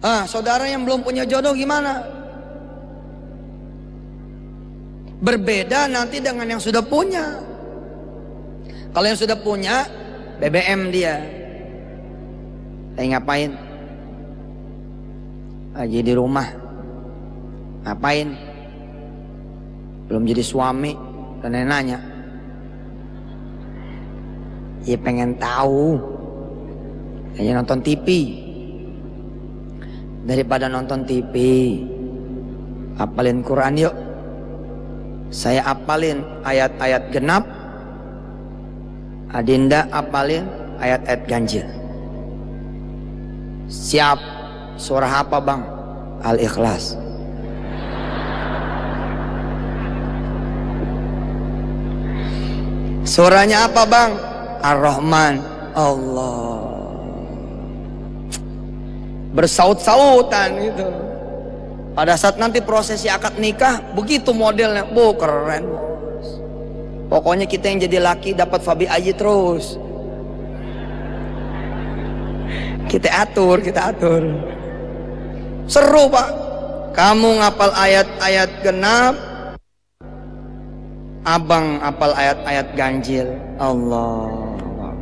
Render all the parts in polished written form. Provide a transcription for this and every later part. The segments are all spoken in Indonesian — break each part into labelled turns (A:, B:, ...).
A: Saudara yang belum punya jodoh gimana? Berbeda nanti dengan yang sudah punya. Kalau yang sudah punya, BBM dia. Lagi ngapain? Lagi di rumah. Ngapain? Belum jadi suami. Dan nanya. Ya pengen tahu. Kayaknya nonton TV. Daripada nonton TV, apalin Quran yuk. Saya apalin ayat-ayat genap, Adinda apalin ayat-ayat ganjil. Siap. Surah apa bang? Al-Ikhlas. Surahnya apa bang? Ar-Rahman. Allah. Bersaut-sautan gitu. Pada saat nanti prosesi akad nikah, begitu modelnya. Keren bos. Pokoknya kita yang jadi laki dapat Fabi Aji terus. Kita atur. Seru pak. Kamu ngapal ayat-ayat genap, abang apal ayat-ayat ganjil. Allah.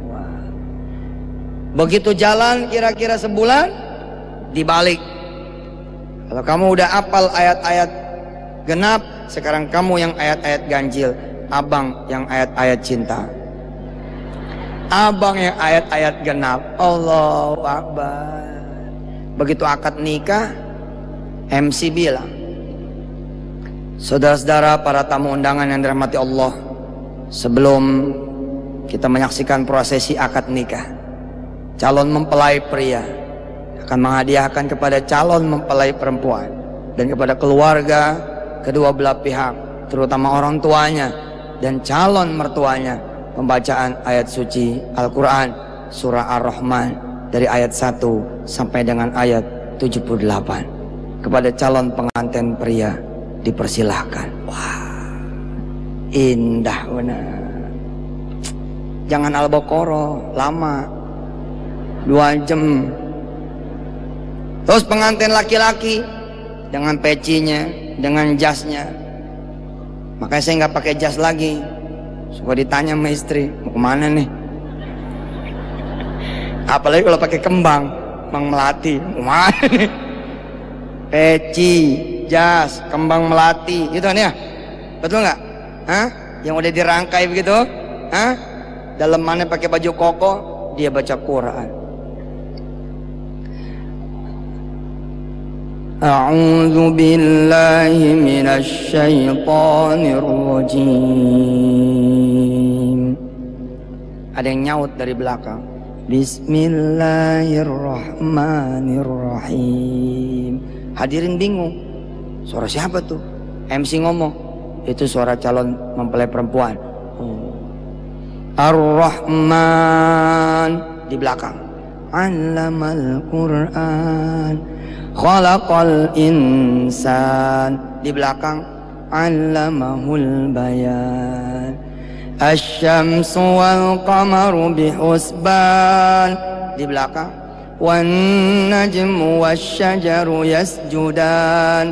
A: Begitu jalan kira-kira sebulan, dibalik. Kalau kamu udah apal ayat-ayat genap, sekarang kamu yang ayat-ayat ganjil, abang yang ayat-ayat cinta. Abang yang ayat-ayat genap. Allahu Akbar. Begitu akad nikah, MC bilang, saudara-saudara para tamu undangan yang dirahmati Allah, sebelum kita menyaksikan prosesi akad nikah, calon mempelai pria akan menghadiahkan kepada calon mempelai perempuan dan kepada keluarga kedua belah pihak, terutama orang tuanya dan calon mertuanya, pembacaan ayat suci Al-Quran surah Ar-Rahman dari ayat 1 sampai dengan ayat 78. Kepada calon pengantin pria dipersilahkan. Wah, indah benar. Jangan Al-Baqarah lama 2 jam. Terus pengantin laki-laki dengan pecinya, dengan jasnya. Makanya saya nggak pakai jas lagi. Suka ditanya sama istri, mau kemana nih? Apalagi kalau pakai kembang, kembang melati, mau kemana nih? Peci, jas, kembang melati, gitu kan ya? Betul nggak? Yang udah dirangkai begitu? Dalemannya pakai baju koko, dia baca Quran. A'udzu billahi minasy syaithanir rajim. Ada yang nyaut dari belakang. Bismillahirrahmanirrahim. Hadirin bingung. Suara siapa tuh? MC ngomong. Itu suara calon mempelai perempuan. Ar-Rahman di belakang. 'Allamal Qur'an. Khalaqal insan di belakang. 'Allamahul bayan. Asy-syamsu wal qamaru bihusban di belakang. Wan najmu wasyajaru yasjudan.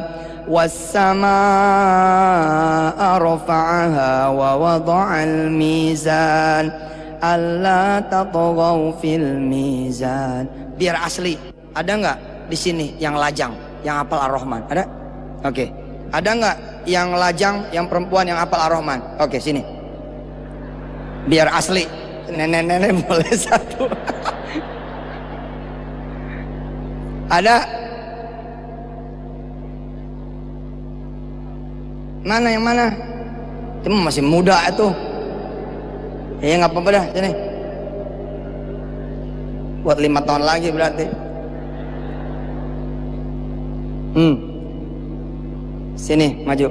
A: Was-samaa'a rafa'aha wa wada'al mizan. Alla tatghaw fil mizan. Biar asli. Ada nggak di sini yang lajang, yang hafal Ar-Rahman? Ada? Oke. Ada nggak yang lajang, yang perempuan yang hafal Ar-Rahman? Oke, sini. Biar asli. Nenek-nenek boleh satu. Ada? Mana yang mana? Itu masih muda itu. Ya nggak apa-apa dah, sini. Buat 5 tahun lagi berarti. Sini, maju.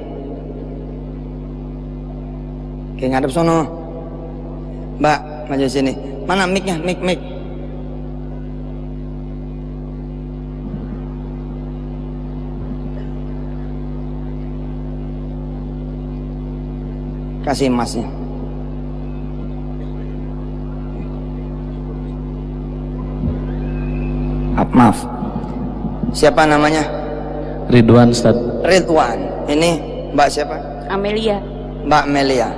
A: Oke, ngadep sono. Mbak, maju sini. Mana mic-nya? Mic. Kasih emasnya. Maaf. Siapa namanya?
B: Ridwan Ustaz.
A: Ridwan. Ini Mbak siapa?
C: Amelia.
A: Mbak Melia.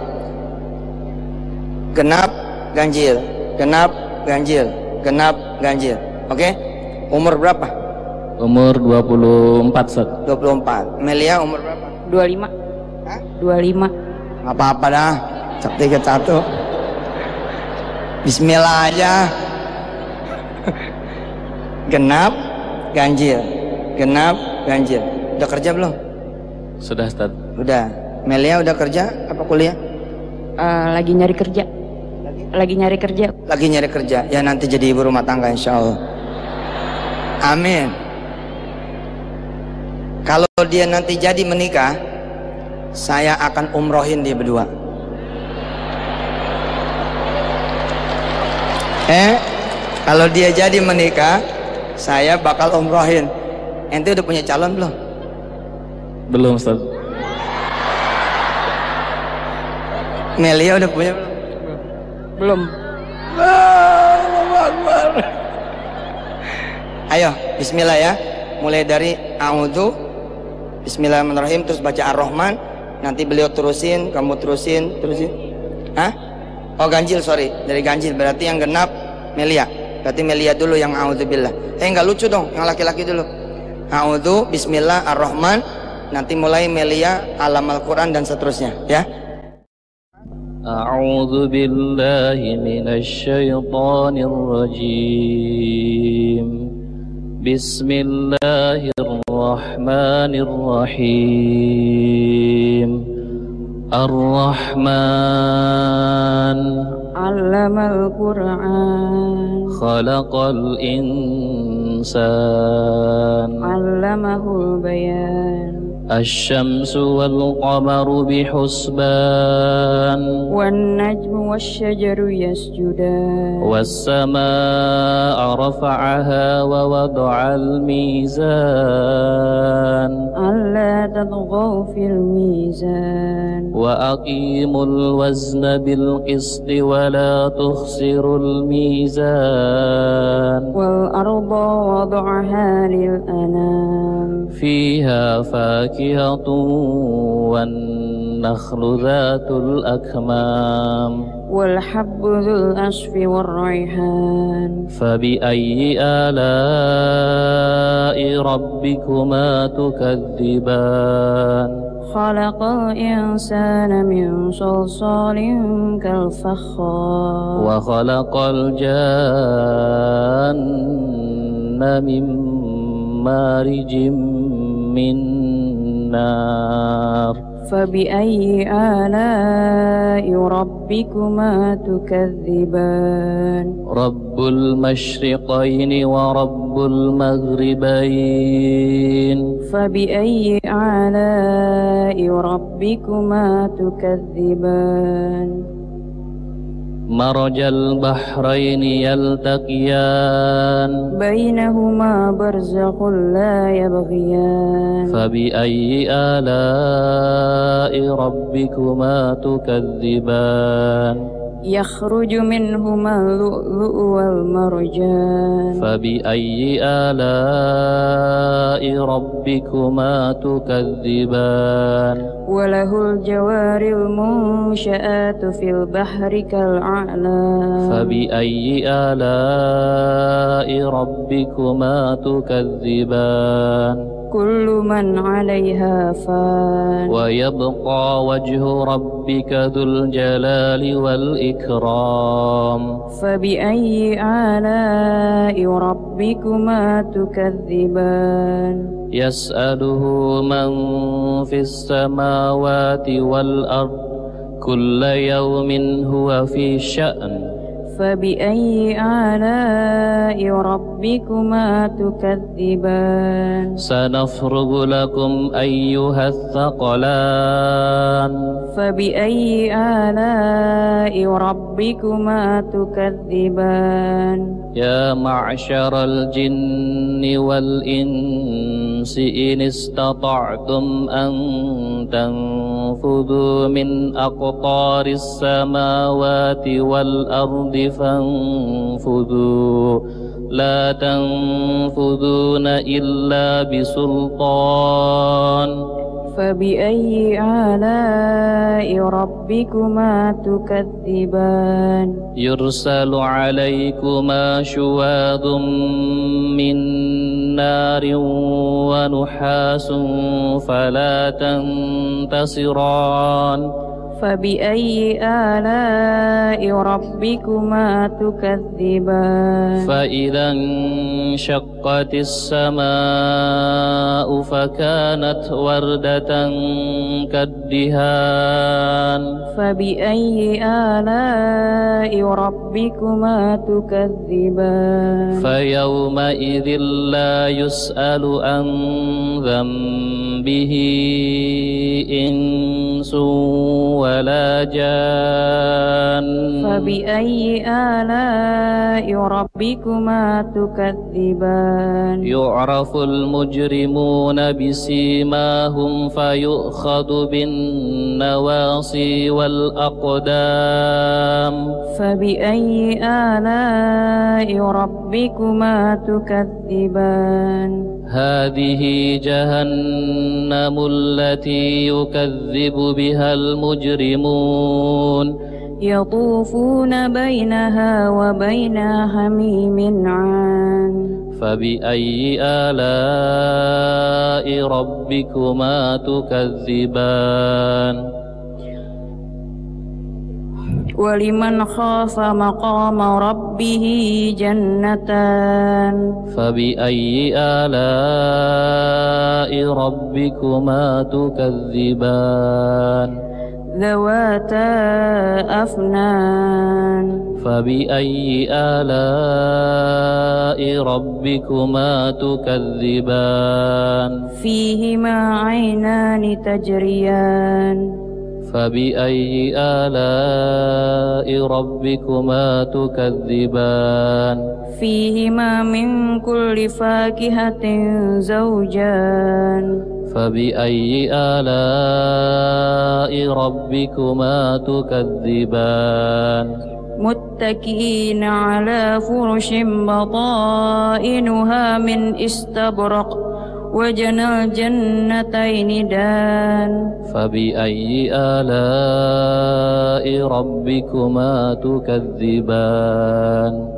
A: Genap ganjil, genap ganjil, genap ganjil. Oke? Umur berapa?
B: Umur 24 Ustaz.
A: 24. Melia umur berapa?
C: 25.
A: Hah?
C: 25.
A: Apa-apa dah. Cek 31. Bismillah aja. Genap ganjil, genap ganjil. Udah kerja belum?
B: Sudah Ustaz.
A: Udah. Melia udah kerja apa kuliah?
C: Lagi nyari kerja. Lagi nyari kerja.
A: Lagi nyari kerja. Ya nanti jadi ibu rumah tangga insya Allah. Amin. Kalau dia nanti jadi menikah, saya akan umrohin dia berdua. Kalau dia jadi menikah, saya bakal umrohin. Ente udah punya calon belum?
B: Belum Ustaz.
A: Melia udah punya belum?
C: Belum.
A: Ayo, bismillah ya. Mulai dari a'udzu, bismillahirrahmanirrahim, terus baca ar-Rahman. Nanti beliau terusin, kamu terusin. Hah? Oh ganjil, sorry. Dari ganjil, berarti yang genap Melia. Berarti Melia dulu yang a'udzubillah. Enggak lucu dong, yang laki-laki dulu. A'udzu, bismillah, ar-Rahman. Nanti mulai Melia, alam Al-Quran dan seterusnya ya.
B: A'udzu billahi minasy syaithanir rajim. Bismillahirrahmanirrahim. Ar-Rahman
C: 'allamal Qur'an.
B: Khalaqal insan.
C: 'allamahul bayan.
B: الشمس والقمر بحسبان
C: والنجم والشجر يسجدان
B: والسماء رفعها ووضع الميزان
C: ألا تطغوا في الميزان
B: وأقيموا الوزن بالقسط ولا تخسروا الميزان
C: والأرض وضعها للأنام
B: فيها فاكهة والنخل ذات الأكمام
C: والحب ذو العصف والريحان
B: فبأي آلاء ربكما تكذبان
C: خلق الإنسان من صلصال كالفخار
B: وخلق الجان من مارج من نار
C: فبأي آلاء ربكما تكذبان
B: رب المشرقين ورب المغربين
C: فبأي آلاء ربكما تكذبان
B: مرج البحرين يلتقيان
C: بينهما برزخ لا يبغيان
B: فبأي آلاء ربكما تكذبان
C: يخرج منهما اللؤلؤ والمرجان
B: فبأي آلاء ربكما تكذبان
C: وله الجوار المنشآت في البحر كالأعلام
B: فبأي آلاء ربكما تكذبان
C: كل من عليها فان
B: ويبقى وجه ربك ذو الجلال والإكرام
C: فبأي آلاء ربكما تكذبان
B: يسأله من في السماوات والأرض كل يوم هو في شأن
C: فبأي آلاء ربكما تكذبان
B: سنفرغ لكم أيها الثقلان
C: فبأي آلاء ربكما تكذبان
B: يا معشر الجن والإنس إن استطعتم أن تنفذوا من أقطار السماوات والأرض فانفذوا لا تنفذون إلا بسلطان
C: فبأي آلاء ربكما تكذبان
B: يرسل عليكما شواظ من نار ونحاس فلا تنتصران
C: فبأي آلاء ربكما تكذبان
B: فإذا انشقت السماء فكانت وردة كالدهان
C: فبأي آلاء ربكما تكذبان
B: فيومئذ لا يسأل عن ذنبه إنس ولا جان
C: فبأي آلاء ربكما تكذبان
B: يعرف المجرمون بسيماهم فيؤخذ بالنواصي والأقدام
C: فبأي آلاء ربكما تكذبان
B: هذه جهنم التي يكذب بها المجرمون
C: يطوفون بينها وبين حميم عان
B: فبأي آلاء ربكما تكذبان
C: ولمن خاف مقام ربه جنتان
B: فبأي آلاء ربكما تكذبان
C: ذواتا أفنان
B: فبأي آلاء ربكما تكذبان
C: فيهما عينان تجريان
B: فبأي آلاء ربكما تكذبان
C: فيهما من كل فاكهة زوجان
B: فبأي آلاء ربكما تكذبان
C: متكئين على فرش بطائنها من استبرق وجنى الجنتين دان
B: فبأي آلاء ربكما تكذبان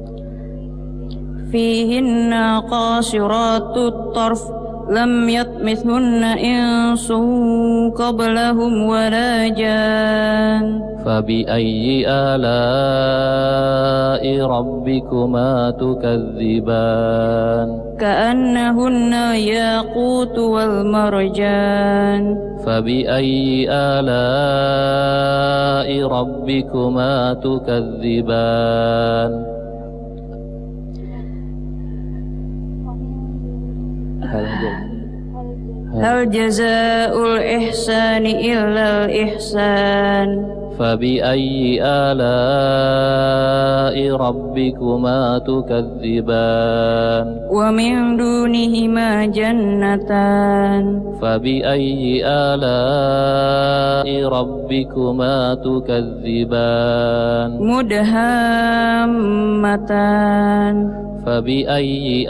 C: فيهن قاصرات الطرف لم يطمثهن إنس قبلهم ولا جان
B: فبأي آلاء ربكما تكذبان
C: كأنهن الياقوت والمرجان
B: فبأي آلاء ربكما تكذبان
C: هل جزاء الإحسان إلا الإحسان
B: فبأي آلاء ربكما تكذبان
C: ومن دونهما جنتان
B: فبأي آلاء ربكما تكذبان
C: مدهامتان
B: فبأي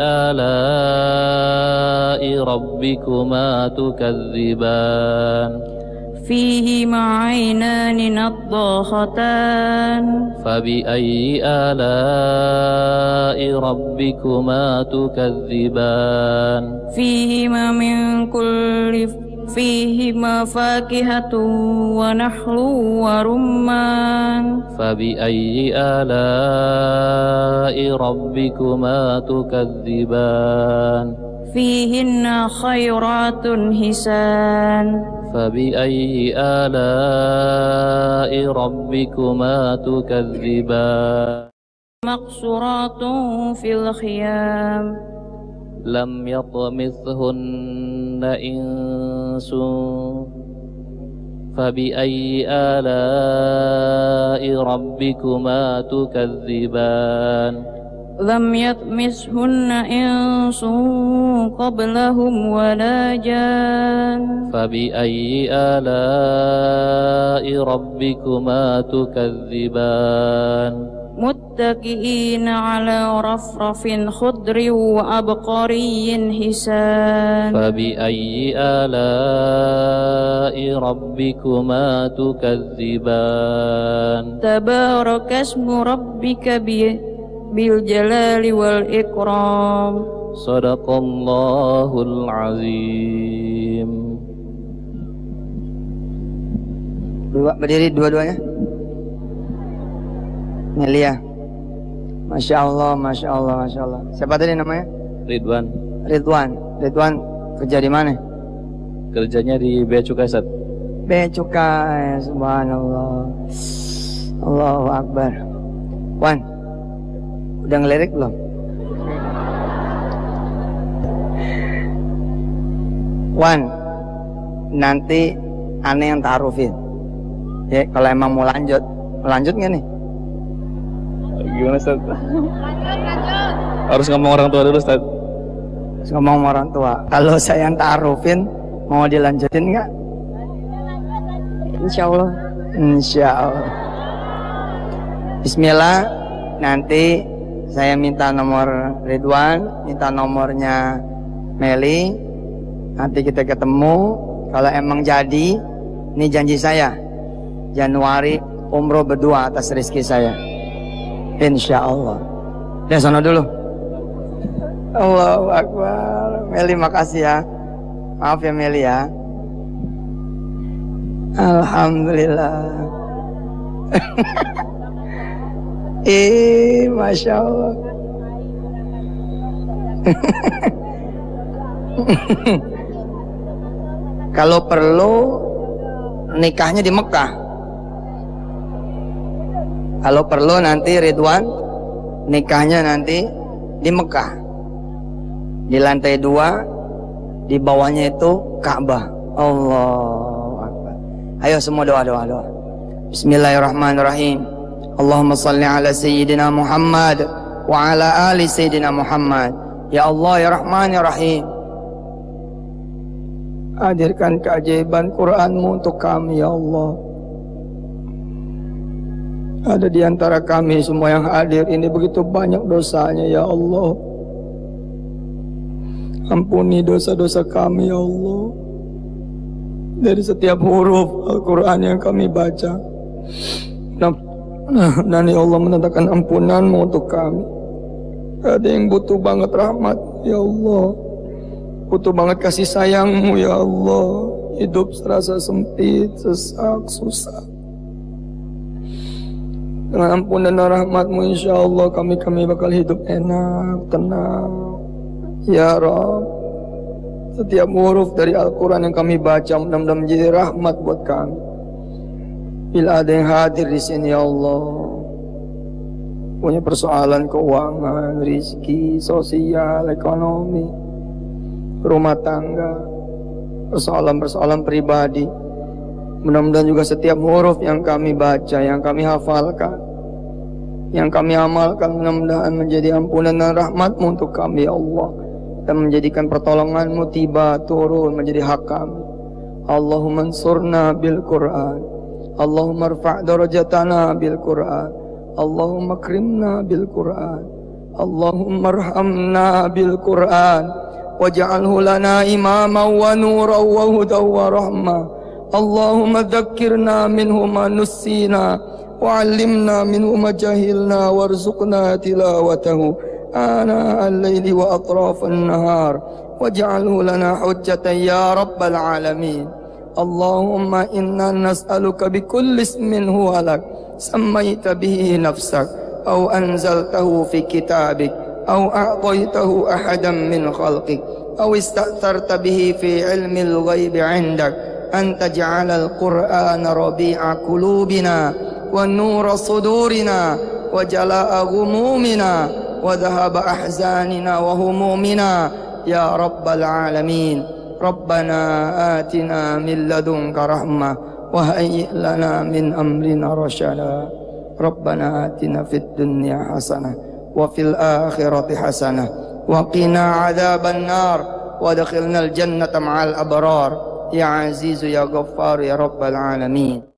B: آلاء ربكما تكذبان
C: فيهما عينان نضاختان
B: فبأي آلاء ربكما تكذبان
C: فيهما فاكهة ونخل ورمان
B: فبأي آلاء ربكما تكذبان
C: فيهن خيرات حسان
B: فبأي آلاء ربكما تكذبان
C: مقصورات في الخيام
B: لم يطمثهن إنس فبأي آلاء ربكما تكذبان
C: لم يطمثهن إنس قبلهم ولا جان
B: فبأي آلاء ربكما تكذبان
C: متكئين على رفرف خضر وعبقري حسان
B: فبأي آلاء ربكما تكذبان
C: تبارك اسم ربك بالجلال والإكرام
B: صدق الله العظيم.
A: Berdiri dua-duanya. Melia. Masya Allah, Masya Allah, Masya Allah. Siapa tadi namanya?
B: Ridwan.
A: Ridwan. Ridwan kerja di mana?
B: Kerjanya di Bea Cukai, Ustaz.
A: Bea Cukai, subhanallah. Allahu Akbar. Wan, udah ngelirik belum? Wan, nanti aneh yang ta'arufin. Ya, kalau emang mau lanjut nggak nih?
B: Gimana, Ustaz? Harus ngomong orang tua dulu, Ustaz.
A: Harus ngomong orang tua. Kalau saya yang ta'arufin, mau dilanjutin nggak?
C: Insya Allah.
A: Insya Allah. Bismillah. Nanti saya minta nomor Ridwan, minta nomornya Meli. Nanti kita ketemu. Kalau emang jadi, ini janji saya. Januari umroh berdua atas rezeki saya. Insya Allah. Udah sana dulu. Allahu Akbar. Meli makasih ya. Maaf ya Meli ya. Alhamdulillah. Masya Allah. Kalau perlu nikahnya di Mekah. Kalau perlu nanti Ridwan nikahnya nanti di Mekah. Di lantai 2, di bawahnya itu Ka'bah. Allahu Akbar. Ayo semua doa. Bismillahirrahmanirrahim. Allahumma salli ala Sayyidina Muhammad wa ala ali Sayyidina Muhammad. Ya Allah ya Rahman ya Rahim, hadirkan keajaiban Qur'an-Mu untuk kami ya Allah. Ada di antara kami semua yang hadir ini begitu banyak dosanya ya Allah. Ampuni dosa-dosa kami ya Allah. Dari setiap huruf Al-Quran yang kami baca. Dan ya Allah mendatangkan ampunan-Mu untuk kami. Ada yang butuh banget rahmat ya Allah. Butuh banget kasih sayang-Mu ya Allah. Hidup serasa sempit, sesak, susah. Dengan ampunan dan rahmat-Mu insya Allah kami bakal hidup enak, tenang. Ya Rabb, setiap huruf dari Al-Quran yang kami baca mudah-mudahan menjadi rahmat buat kami. Bila ada yang hadir di sini ya Allah, punya persoalan keuangan, rizki, sosial, ekonomi, rumah tangga, persoalan-persoalan pribadi, mudah-mudahan juga setiap huruf yang kami baca, yang kami hafalkan, yang kami amalkan, mudah-mudahan menjadi ampunan dan rahmat-Mu untuk kami ya Allah, dan menjadikan pertolongan-Mu tiba turun menjadi hak kami. Allahumma ansurna bil Qur'an, Allahumma rfa' darajatana bil Qur'an, Allahumma akrimna bil Qur'an, Allahumma arhamna bil Qur'an, waj'alhu lana imaman wa nuran wa hudan wa rahmah. Allahumma dhakkirna minhu ma nussina wa 'allimna minhu ma jahilna warzuqna tilawatahu ana al-laili wa atrafan nahar waj'alhu lana hujjatan ya rabbal alamin. Allahumma inna nas'aluka bikulli ismin huwa lak sammaita bihi nafsak aw anzaltahu fi kitabik aw a'taytahu ahadan min khalqik aw ista'tharta bihi fi ilmil ghaibi 'indak an taj'alal qur'ana rabi'a qulubina wa nura sudurina wa jala'a ghumumina wa dhahaba ahzanina wa humumina ya rabbal alamin. Rabbana atina min ladunka rahmah wa hayyi' lana min amrina rasyada. Rabbana atina fid dunya hasanah wa fil akhirati hasanah wa qina adzaban nar wa adkhilnal jannata ma'al abrar ya azizu ya ghaffar ya rabbal alamin.